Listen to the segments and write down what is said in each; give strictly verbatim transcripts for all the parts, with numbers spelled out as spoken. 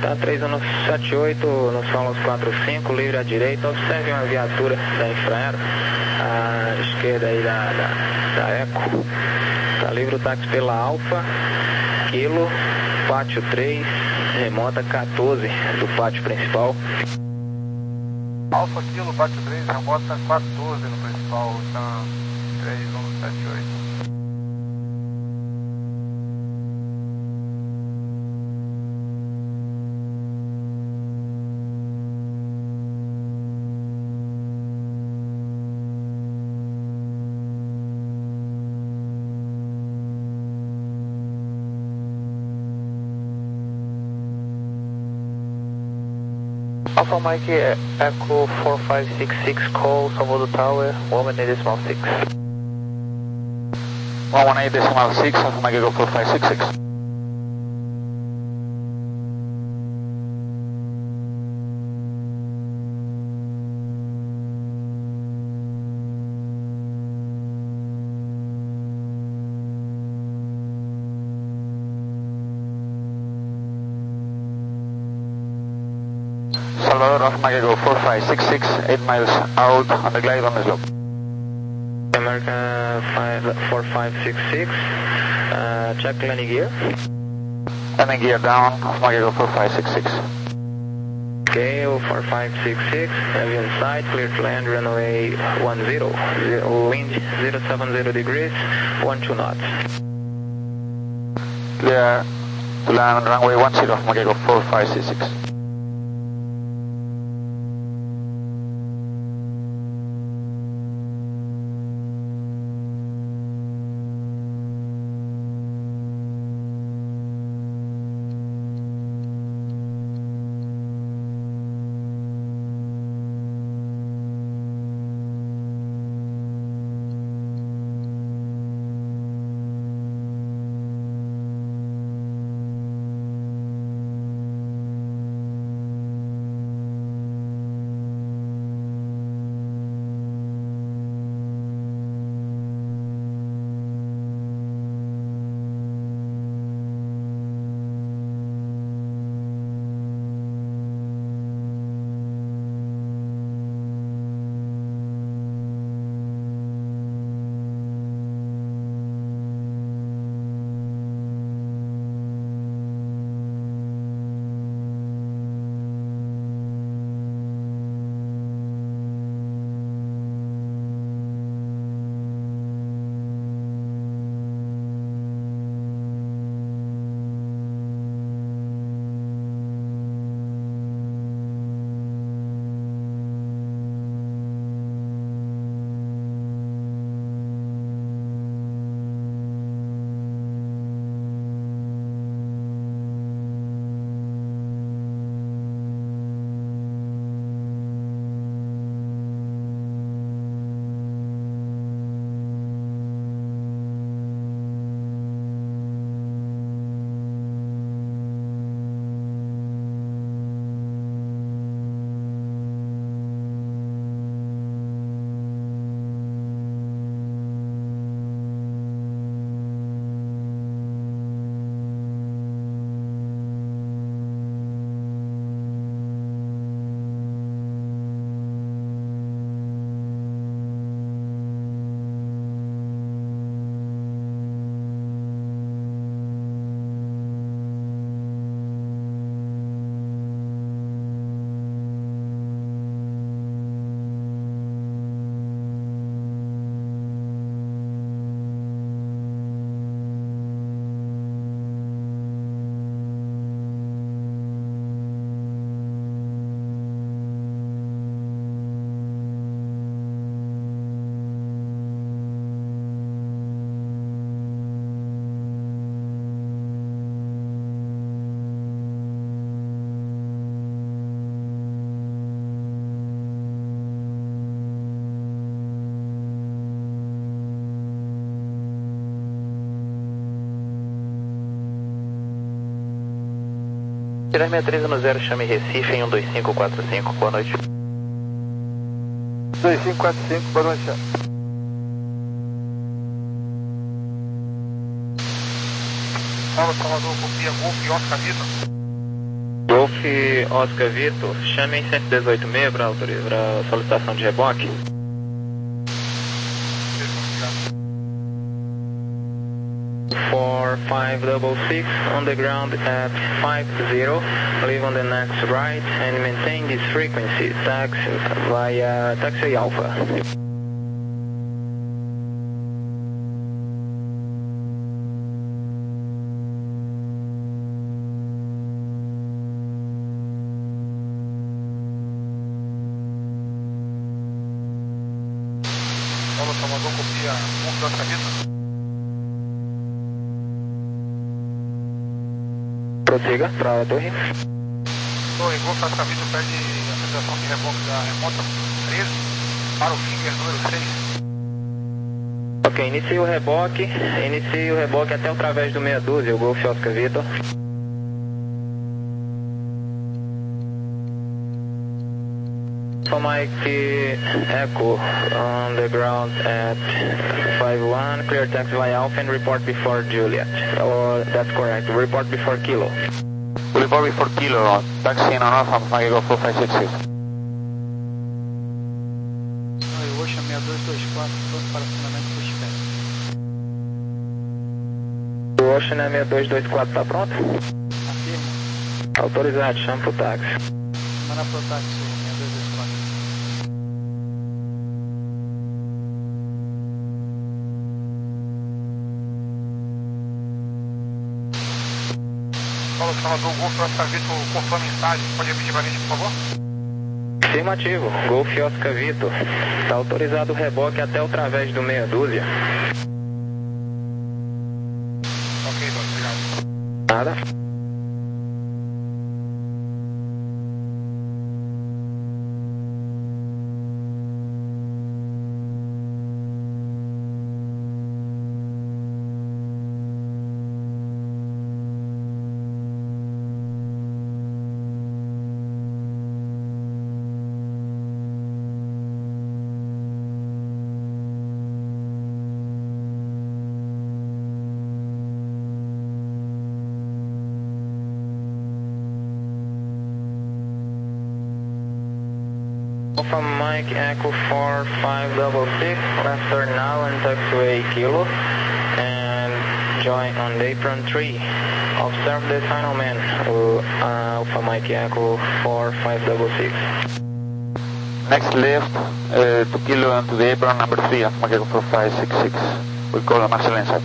Tá, três um sete oito, no Solos quatro cinco, livre à direita, observe uma viatura da Infraero, à esquerda aí da, da, da Eco. Tá livre o táxi pela Alfa, Kilo, pátio três, remota quatorze do pátio principal. Alfa, Kilo, pátio três, remota quatorze no principal, tá três um sete oito. Alpha Mike, Echo four five six six, call Salvador Tower, one eight decimal six. one eight decimal six, Alpha Mike Echo four five six six. Salvador, Alpha Mike Echo four five six six, eight miles out on the glide on the slope. America four five six six, uh, check landing gear. Landing gear down, Alpha Mike Echo four five six six. Okay, four five six six, have you inside, clear to land, runway one zero, wind zero seven zero degrees, one two knots. Clear to land runway one zero, Alpha Mike Echo four five six six. Tirar sessenta e três no zero, chame Recife em um dois cinco quatro cinco, boa noite. dois cinco quatro cinco, boa noite. Fala, Salvador, copia, Golf, Oscar, Vitor. Golf Oscar Vitor, chame em cento e dezoito e meio para solicitação de reboque. four five six six on the ground at five zero, leave on the next right and maintain this frequency, taxi via taxi Alpha. Paulo Salvador, copia um da Savita. Prossiga para a torre. Torre, Golf da Savita pede apresentação de reboque da remota treze para o Finger número seis. Ok, inicie o reboque, inicie o reboque até através do meia dúzia, o Golf Oscar Vitor. Mike Echo on the ground at five one, clear taxi via Alpha and report before Juliet. Or that's correct, report before Kilo. Report before Kilo, taxi in on Alpha, Mike Echo four five six six. Ocean seis dois dois quatro, pronto para acionamento push back. O Ocean seis dois dois quatro está pronto? Afirma. Autorizado, chama pro táxi. Manda pro táxi seis dois dois quatro. Paulo Salvador, Golf da Savita, confirma mensagem, pode repetir para a gente, por favor? Afirmativo, Golf Oscar Vitor. Está autorizado o reboque até o través do meia dúzia. Ok, Dona, obrigado. Nada. Alpha Mike Echo four five six six, left turn now and taxiway Kilo, and join on apron three. Observe the final man, uh, Alpha Mike Echo four five six six. Next left uh, to Kilo and to the apron number three, Alpha Mike Echo four five six six. We call the Marshall inside.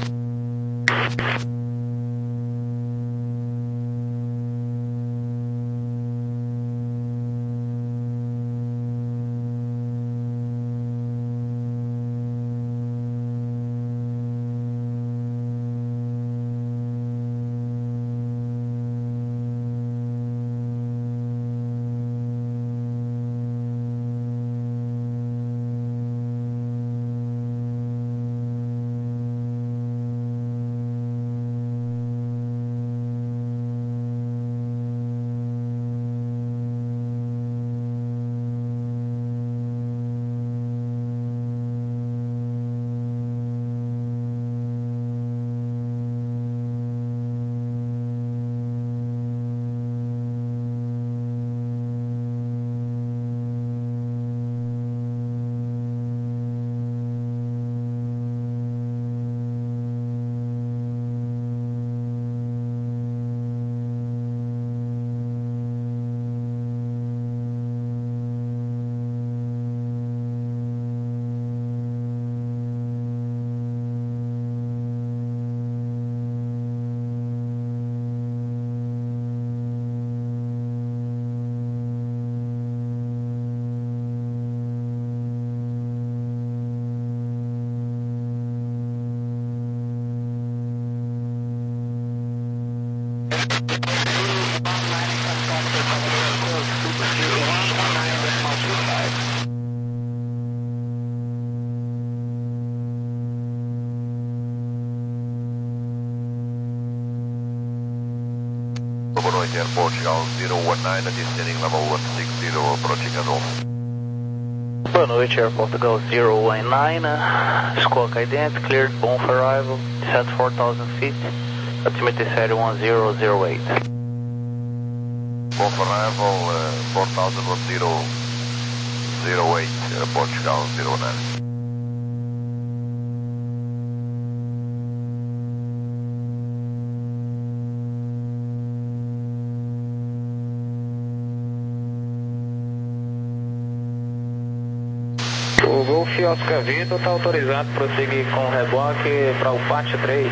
Portugal zero one nine, descending level one six zero, approaching Adolfo. Boa noite, Air Portugal zero one nine, uh, squawk ident, cleared, boom for arrival, descent four thousand feet, altimeter série one zero zero eight. Go for arrival, uh, four thousand zero zero eight, uh, Portugal zero nine. O Golf Oscar Vitor está autorizado a prosseguir com o reboque para o pátio três.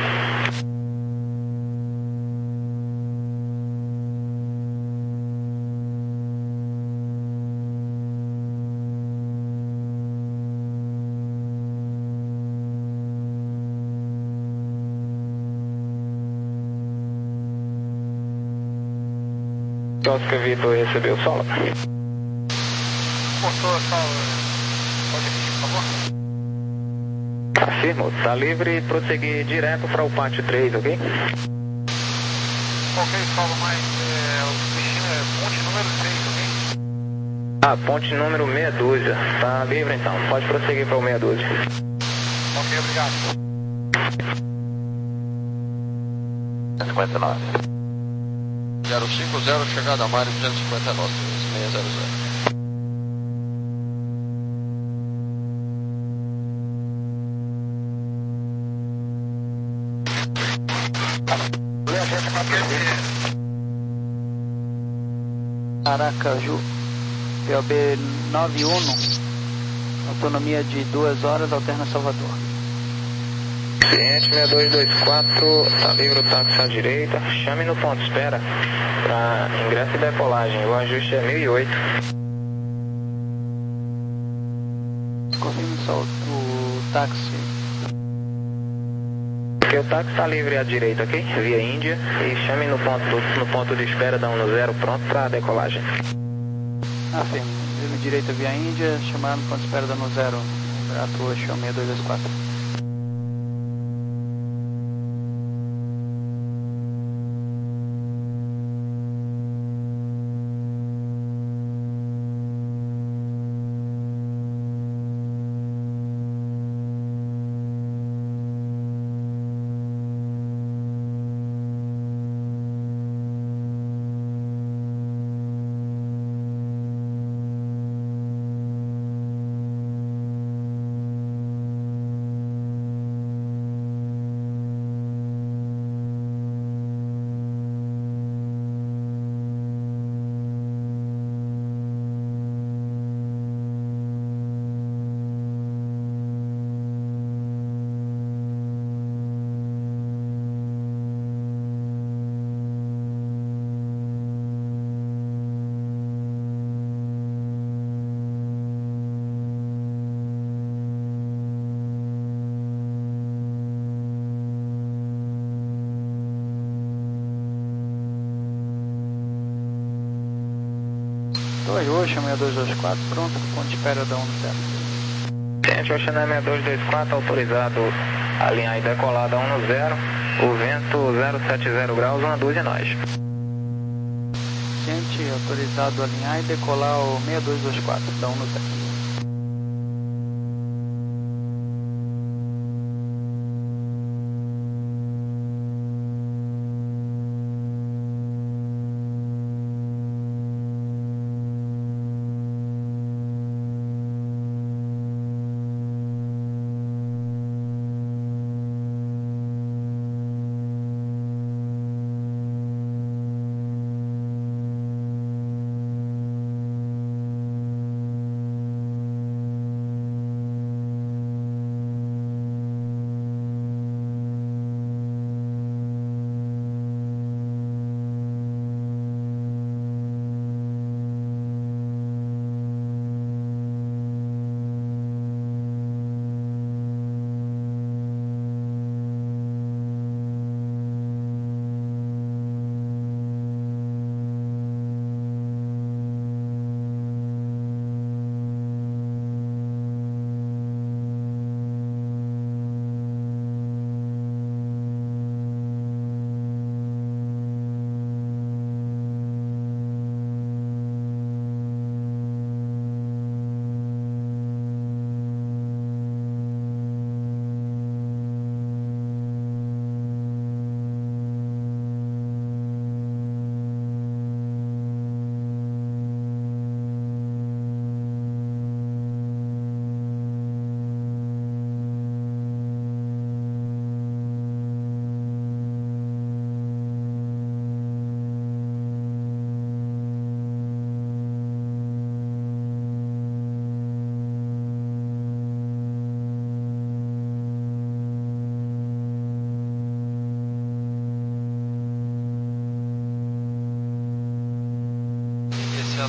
Oscar Vitor recebeu solo. Cortou a sala. Pode repetir, por favor? Afirmo, está livre e prosseguir direto para o pátio três, ok? Ok, Paulo, mas é, o destino é ponte número seis, ok? Ah, ponte número meia dúzia. Está livre então, pode prosseguir para o meia dúzia. Ok, obrigado. cinquenta e nove. zero cinco zero, chegada a Mário duzentos e cinquenta e nove, seis zero zero. Aracaju, P O B nove um, autonomia de duas horas, alterna Salvador. Cliente seis dois dois quatro, está livre o táxi à direita, chame no ponto espera para ingresso e decolagem, o ajuste é mil e oito. Confirme só o táxi. Porque o táxi está livre à direita, ok? Via Índia, e chame no ponto, no ponto de espera da um no zero, pronto para decolagem. Afirmo, livre direita via Índia, chamar no ponto de espera da no zero, Grato Ocean seis dois dois quatro. dois Ocean seis dois dois quatro, pronto, ponto de espera da um no zero. Cliente Ocean seis dois dois quatro, autorizado a alinhar e decolar da um no zero, o vento zero sete zero graus, uma dúzia nós. Gente, autorizado a alinhar e decolar o seis dois dois quatro, da um no zero.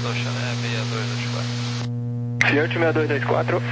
comando ao Chané seis dois dois quatro. Fiat seis dois dois quatro.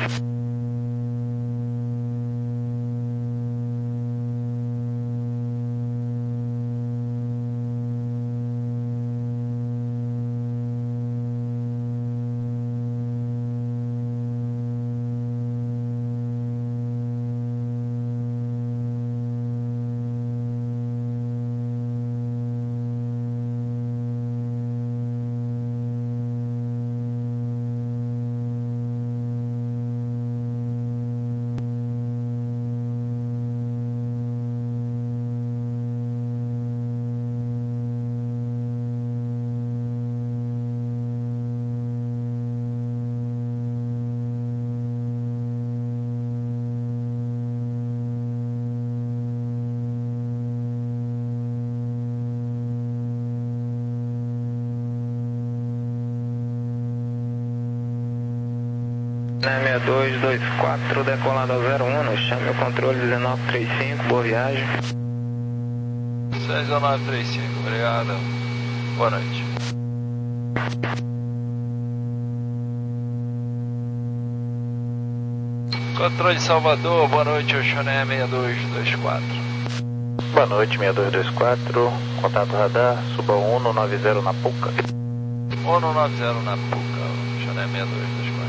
seis dois dois quatro, decolado ao zero um, chame o controle dezenove trinta e cinco, boa viagem. seis nove três cinco, obrigado. Boa noite. Controle Salvador, boa noite, Oxoné seis dois dois quatro. Boa noite, seis dois dois quatro, contato radar, suba um no nove zero na Puca. um no nove zero na Puca, Oxoné seis dois dois quatro.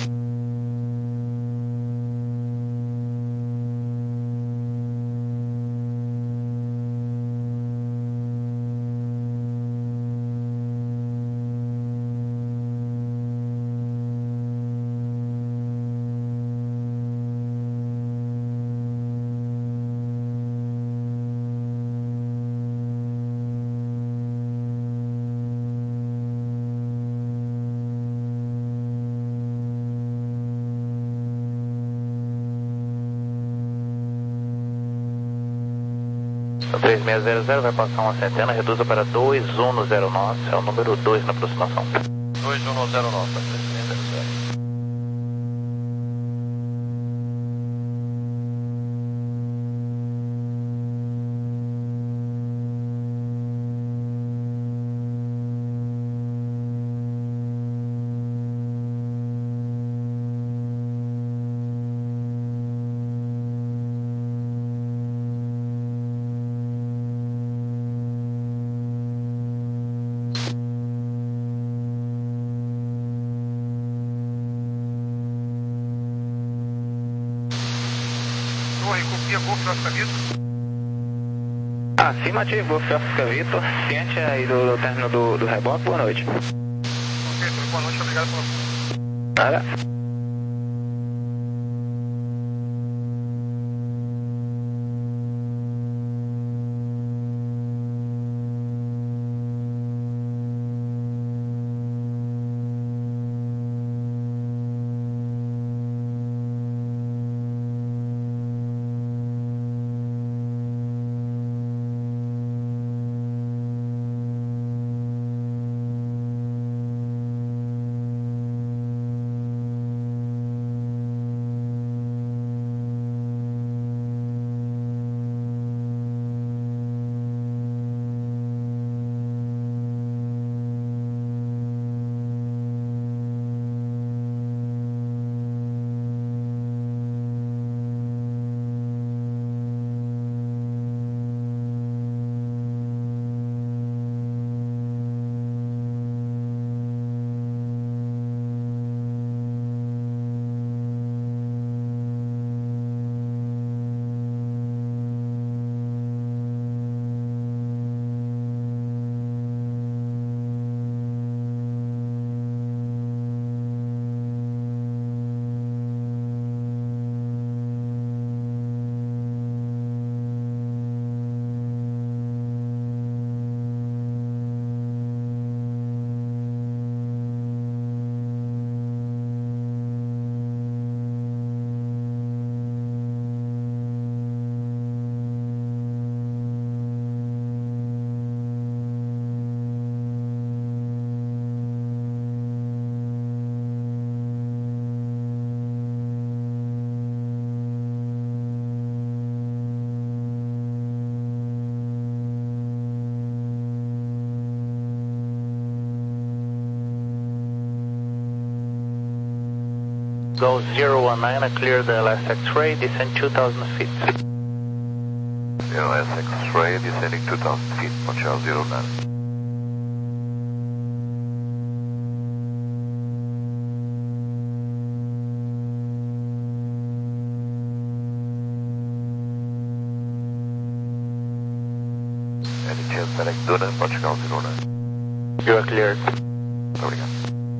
três seis zero zero vai passar uma centena, reduza para dois um no zero nove, é o número dois na aproximação. dois um no zero nove, três seis zero zero. Torre, copia Golf Oscar Vitor. Afirmativo, Golf Oscar Vitor, ciente aí do, do término do, do reboque, boa noite. Ok, tudo boa noite, obrigado pela... Nada. Go zero one nine, clear the last X-ray, descend two thousand feet. zero S X-ray, descending two thousand feet, Portugal zero nine. Any chance select Duna, Portugal zero nine. You are cleared. Obrigado.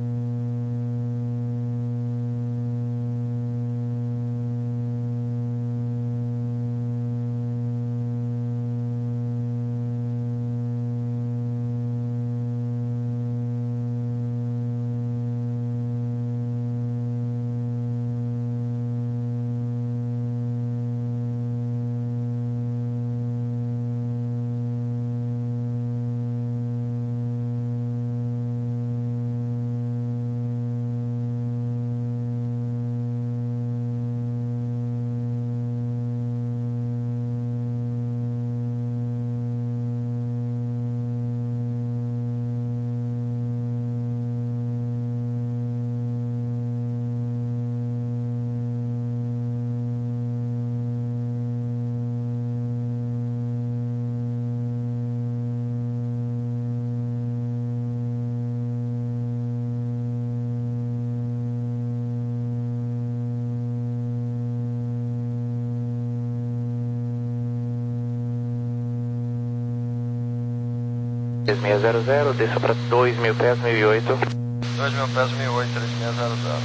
três seis zero zero, desça para dois mil pés, mil e oito. dois mil pés, mil e oito, três seis zero zero.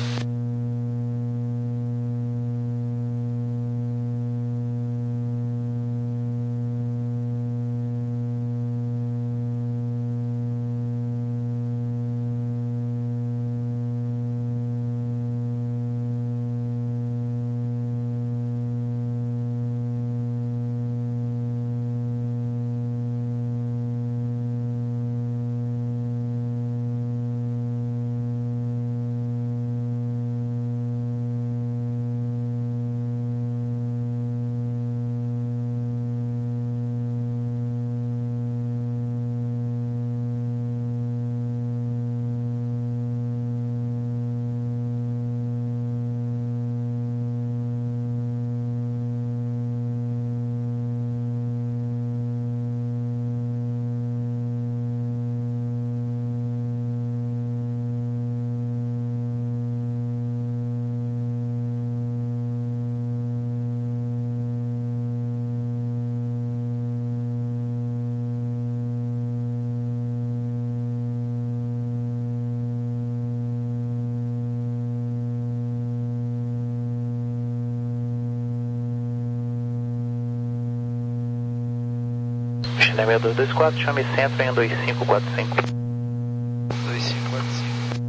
China dois dois quatro, chame centro em dois cinco quatro cinco. dois cinco quatro cinco.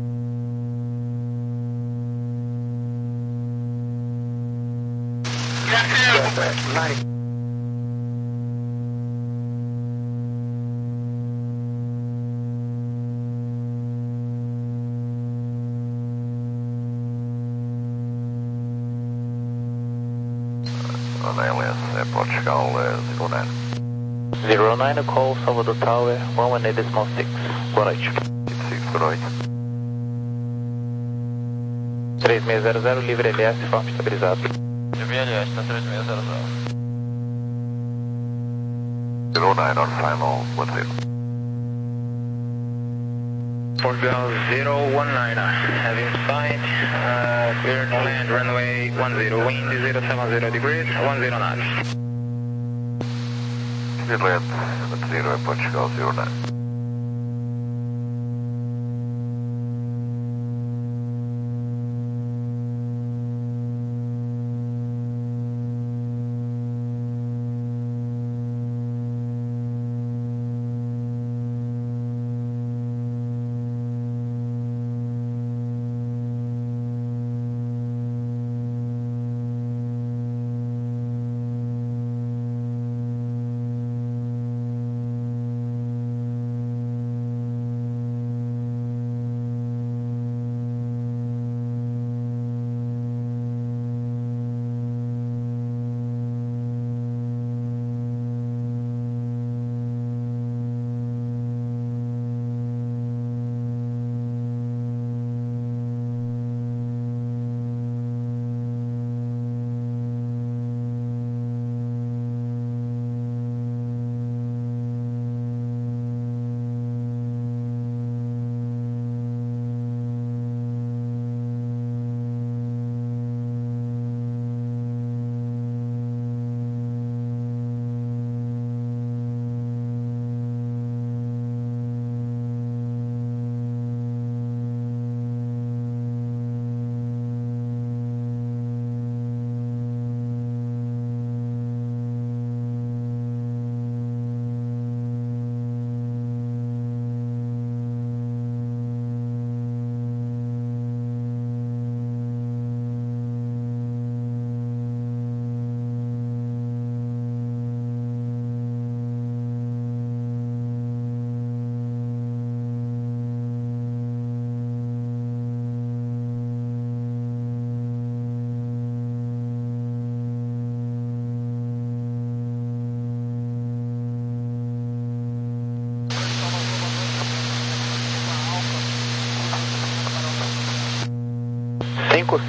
On A L S, uh, Portugal uh, zero nine. zero nine, call Salvador Tower, one one eight decimal six. Boa noite. six, boa noite. três seis zero zero, livre L S, forma estabilizado. Livre L S, tá três seis zero zero. zero nine on final, one zero. Portugal zero one nine, having sight, uh, clear to land, runway one zero, wind zero seven zero degrees, one zero knots. Clear land, one zero, Portugal zero nine.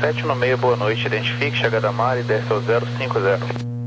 sete no meio, boa noite. Identifique, chegada a mar e desce ao zero cinco zero.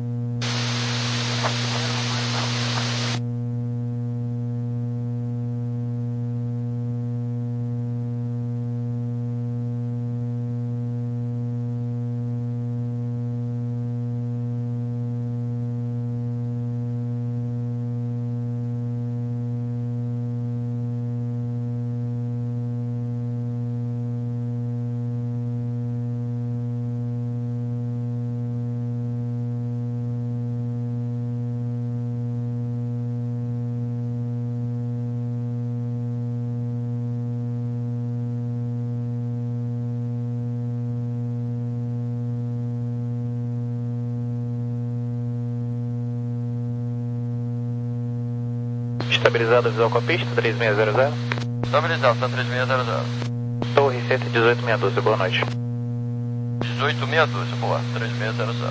Estabilizado, visão com a pista, três seis zero zero. Estabilizado, tá três seis zero zero. Torre cento e dezoito meia dúzia, boa noite. dezoito meia dúzia, boa, três seis zero zero.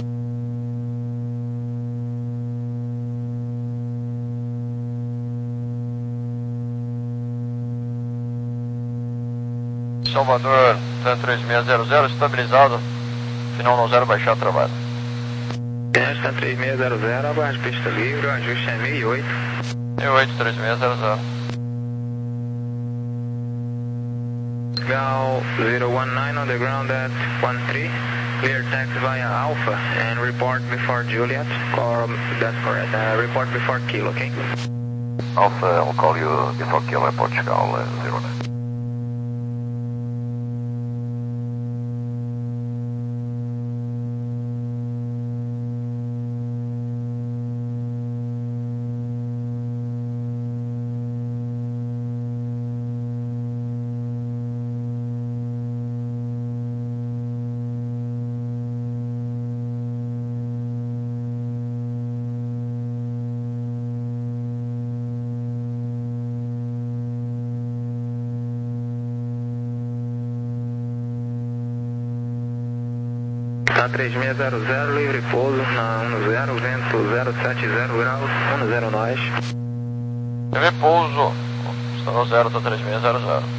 Salvador, três seis zero zero, estabilizado, final no zero, baixar travado. Esta três seis zero zero, aguarde pista livre, o ajuste é mil e oito. mil e oito, três seis zero zero. Gal zero one nine on the ground at one three. Clear taxi via Alpha and report before Juliet. Or, that's correct. Uh, report before Kilo, okay? Alpha, I'll call you before Kilo at Portugal uh, zero nine. Tá três seis zero zero, livre pouso na um zero, vento zero sete zero graus, um zero nós. Livre pouso, está no zero, tá três seis zero zero.